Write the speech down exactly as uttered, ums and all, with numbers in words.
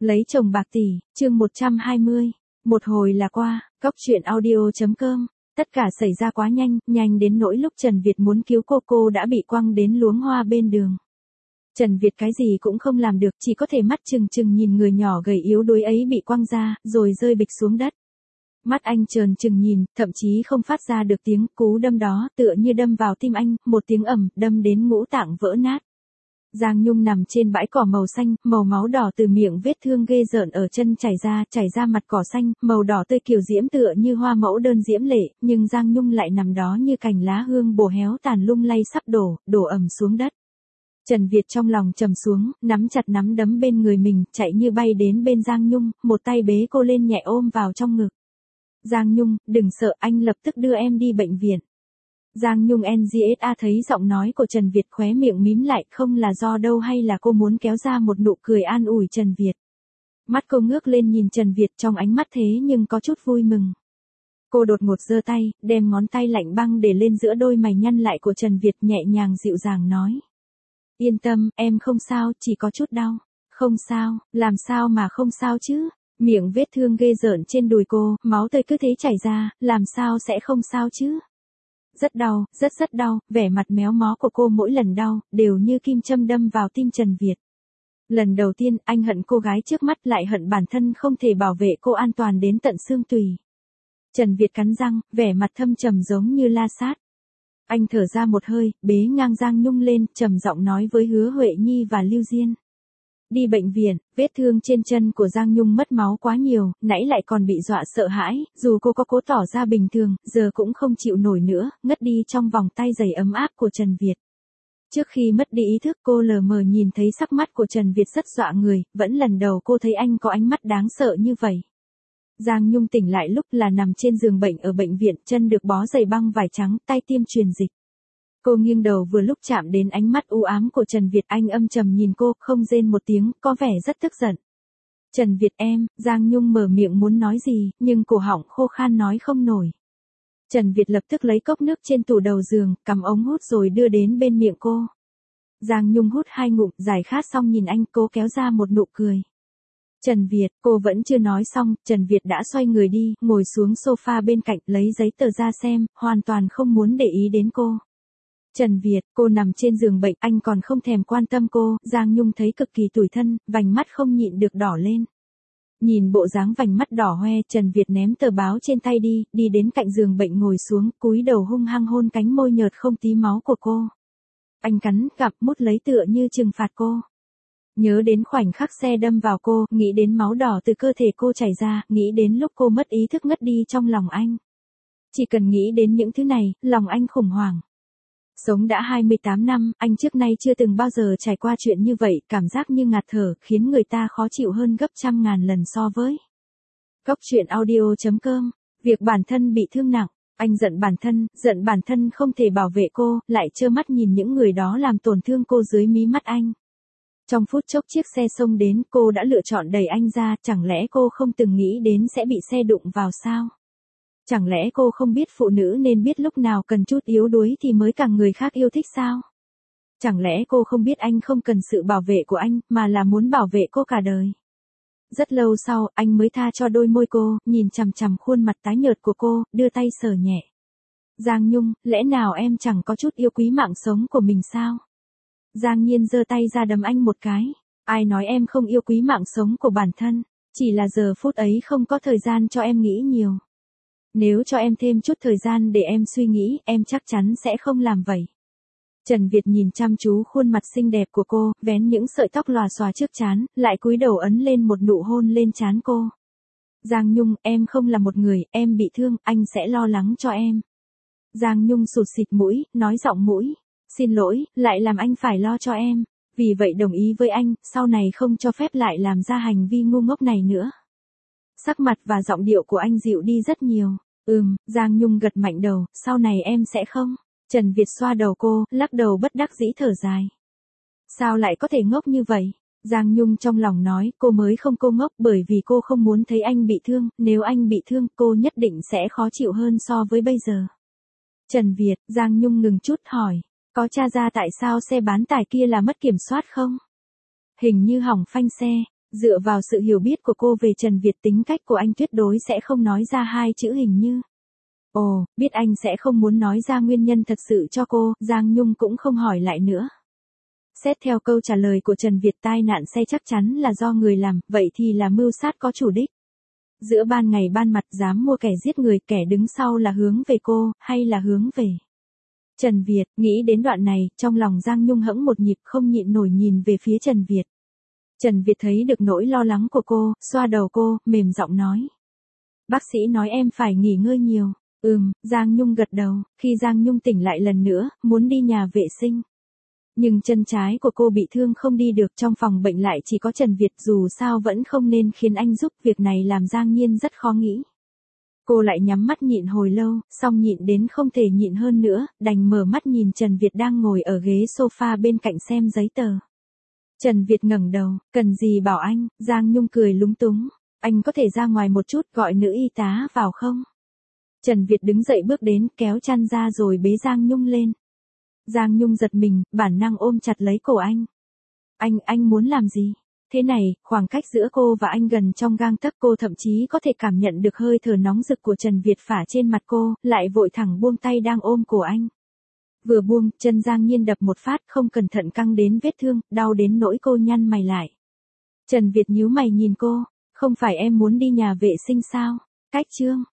Lấy chồng bạc tỷ, chương một trăm hai mươi. Một hồi là qua, cóc truyện audio chấm com. Tất cả xảy ra quá nhanh, nhanh đến nỗi lúc Trần Việt muốn cứu cô cô đã bị quăng đến luống hoa bên đường. Trần Việt cái gì cũng không làm được, chỉ có thể mắt trừng trừng nhìn người nhỏ gầy yếu đuối ấy bị quăng ra, rồi rơi bịch xuống đất. Mắt anh tròn trừng nhìn, thậm chí không phát ra được tiếng cú đâm đó, tựa như đâm vào tim anh, một tiếng ầm, đâm đến ngũ tạng vỡ nát. Giang Nhung nằm trên bãi cỏ màu xanh, màu máu đỏ từ miệng vết thương ghê rợn ở chân chảy ra, chảy ra mặt cỏ xanh, màu đỏ tươi kiều diễm tựa như hoa mẫu đơn diễm lệ, nhưng Giang Nhung lại nằm đó như cành lá hương bổ héo tàn lung lay sắp đổ, đổ ầm xuống đất. Trần Việt trong lòng trầm xuống, nắm chặt nắm đấm bên người mình, chạy như bay đến bên Giang Nhung, một tay bế cô lên nhẹ ôm vào trong ngực. Giang Nhung, đừng sợ, anh lập tức đưa em đi bệnh viện. Giang Nhung en giê ét a thấy giọng nói của Trần Việt khóe miệng mím lại, không là do đâu hay là cô muốn kéo ra một nụ cười an ủi Trần Việt. Mắt cô ngước lên nhìn Trần Việt trong ánh mắt thế nhưng có chút vui mừng. Cô đột ngột giơ tay, đem ngón tay lạnh băng để lên giữa đôi mày nhăn lại của Trần Việt nhẹ nhàng dịu dàng nói. Yên tâm, em không sao, chỉ có chút đau. Không sao, làm sao mà không sao chứ? Miệng vết thương ghê rợn trên đùi cô, máu tươi cứ thế chảy ra, làm sao sẽ không sao chứ? Rất đau, rất rất đau, vẻ mặt méo mó của cô mỗi lần đau, đều như kim châm đâm vào tim Trần Việt. Lần đầu tiên, anh hận cô gái trước mắt lại hận bản thân không thể bảo vệ cô an toàn đến tận xương tùy. Trần Việt cắn răng, vẻ mặt thâm trầm giống như la sát. Anh thở ra một hơi, bế ngang Giang Nhung lên, trầm giọng nói với Hứa Huệ Nhi và Lưu Diên. Đi bệnh viện, vết thương trên chân của Giang Nhung mất máu quá nhiều, nãy lại còn bị dọa sợ hãi, dù cô có cố tỏ ra bình thường, giờ cũng không chịu nổi nữa, ngất đi trong vòng tay giày ấm áp của Trần Việt. Trước khi mất đi ý thức cô lờ mờ nhìn thấy sắc mắt của Trần Việt rất dọa người, vẫn lần đầu cô thấy anh có ánh mắt đáng sợ như vậy. Giang Nhung tỉnh lại lúc là nằm trên giường bệnh ở bệnh viện, chân được bó giày băng vải trắng, tay tiêm truyền dịch. Cô nghiêng đầu vừa lúc chạm đến ánh mắt u ám của Trần Việt, anh âm trầm nhìn cô, không rên một tiếng, có vẻ rất tức giận. Trần Việt em, Giang Nhung mở miệng muốn nói gì, nhưng cổ họng khô khan nói không nổi. Trần Việt lập tức lấy cốc nước trên tủ đầu giường, cầm ống hút rồi đưa đến bên miệng cô. Giang Nhung hút hai ngụm, giải khát xong nhìn anh, cô kéo ra một nụ cười. Trần Việt, cô vẫn chưa nói xong, Trần Việt đã xoay người đi, ngồi xuống sofa bên cạnh, lấy giấy tờ ra xem, hoàn toàn không muốn để ý đến cô. Trần Việt, cô nằm trên giường bệnh, anh còn không thèm quan tâm cô, Giang Nhung thấy cực kỳ tủi thân, vành mắt không nhịn được đỏ lên. Nhìn bộ dáng vành mắt đỏ hoe, Trần Việt ném tờ báo trên tay đi, đi đến cạnh giường bệnh ngồi xuống, cúi đầu hung hăng hôn cánh môi nhợt không tí máu của cô. Anh cắn, cặp mút lấy tựa như trừng phạt cô. Nhớ đến khoảnh khắc xe đâm vào cô, nghĩ đến máu đỏ từ cơ thể cô chảy ra, nghĩ đến lúc cô mất ý thức ngất đi trong lòng anh. Chỉ cần nghĩ đến những thứ này, lòng anh khủng hoảng. Sống đã hai mươi tám năm, anh trước nay chưa từng bao giờ trải qua chuyện như vậy, cảm giác như ngạt thở, khiến người ta khó chịu hơn gấp trăm ngàn lần so với. Cóc truyện audio chấm com, việc bản thân bị thương nặng, anh giận bản thân, giận bản thân không thể bảo vệ cô, lại trơ mắt nhìn những người đó làm tổn thương cô dưới mí mắt anh. Trong phút chốc chiếc xe xông đến, cô đã lựa chọn đẩy anh ra, chẳng lẽ cô không từng nghĩ đến sẽ bị xe đụng vào sao? Chẳng lẽ cô không biết phụ nữ nên biết lúc nào cần chút yếu đuối thì mới càng người khác yêu thích sao? Chẳng lẽ cô không biết anh không cần sự bảo vệ của anh, mà là muốn bảo vệ cô cả đời? Rất lâu sau, anh mới tha cho đôi môi cô, nhìn chằm chằm khuôn mặt tái nhợt của cô, đưa tay sờ nhẹ. Giang Nhung, lẽ nào em chẳng có chút yêu quý mạng sống của mình sao? Giang Nhiên giơ tay ra đấm anh một cái. Ai nói em không yêu quý mạng sống của bản thân, chỉ là giờ phút ấy không có thời gian cho em nghĩ nhiều. Nếu cho em thêm chút thời gian để em suy nghĩ, em chắc chắn sẽ không làm vậy. Trần Việt nhìn chăm chú khuôn mặt xinh đẹp của cô, vén những sợi tóc lòa xòa trước trán, lại cúi đầu ấn lên một nụ hôn lên trán cô. Giang Nhung, em không là một người, em bị thương, anh sẽ lo lắng cho em. Giang Nhung sụt xịt mũi, nói giọng mũi. Xin lỗi, lại làm anh phải lo cho em. Vì vậy đồng ý với anh, sau này không cho phép lại làm ra hành vi ngu ngốc này nữa. Sắc mặt và giọng điệu của anh dịu đi rất nhiều. Ừm, Giang Nhung gật mạnh đầu, sau này em sẽ không. Trần Việt xoa đầu cô, lắc đầu bất đắc dĩ thở dài. Sao lại có thể ngốc như vậy? Giang Nhung trong lòng nói, cô mới không cô ngốc bởi vì cô không muốn thấy anh bị thương, nếu anh bị thương cô nhất định sẽ khó chịu hơn so với bây giờ. Trần Việt, Giang Nhung ngừng chút hỏi, có tra ra tại sao xe bán tải kia là mất kiểm soát không? Hình như hỏng phanh xe. Dựa vào sự hiểu biết của cô về Trần Việt, tính cách của anh tuyệt đối sẽ không nói ra hai chữ hình như. Ồ, biết anh sẽ không muốn nói ra nguyên nhân thật sự cho cô, Giang Nhung cũng không hỏi lại nữa. Xét theo câu trả lời của Trần Việt, tai nạn xe chắc chắn là do người làm, vậy thì là mưu sát có chủ đích. Giữa ban ngày ban mặt dám mua kẻ giết người, kẻ đứng sau là hướng về cô, hay là hướng về Trần Việt? Nghĩ đến đoạn này, trong lòng Giang Nhung hẫng một nhịp, không nhịn nổi nhìn về phía Trần Việt. Trần Việt thấy được nỗi lo lắng của cô, xoa đầu cô, mềm giọng nói. Bác sĩ nói em phải nghỉ ngơi nhiều. Ừm, Giang Nhung gật đầu, khi Giang Nhung tỉnh lại lần nữa, muốn đi nhà vệ sinh. Nhưng chân trái của cô bị thương không đi được, trong phòng bệnh lại chỉ có Trần Việt, dù sao vẫn không nên khiến anh giúp, việc này làm Giang Nhiên rất khó nghĩ. Cô lại nhắm mắt nhịn hồi lâu, xong nhịn đến không thể nhịn hơn nữa, đành mở mắt nhìn Trần Việt đang ngồi ở ghế sofa bên cạnh xem giấy tờ. Trần Việt ngẩng đầu, cần gì bảo anh? Giang Nhung cười lúng túng, anh có thể ra ngoài một chút, gọi nữ y tá vào không? Trần Việt đứng dậy bước đến, kéo chăn ra rồi bế Giang Nhung lên. Giang Nhung giật mình, bản năng ôm chặt lấy cổ anh. Anh, anh muốn làm gì? Thế này, khoảng cách giữa cô và anh gần trong gang tấc, cô thậm chí có thể cảm nhận được hơi thở nóng rực của Trần Việt phả trên mặt cô, lại vội thẳng buông tay đang ôm cổ anh. Vừa buông, chân Giang Nhiên đập một phát, không cẩn thận căng đến vết thương, đau đến nỗi cô nhăn mày lại. Trần Việt nhíu mày nhìn cô, không phải em muốn đi nhà vệ sinh sao? Cách chương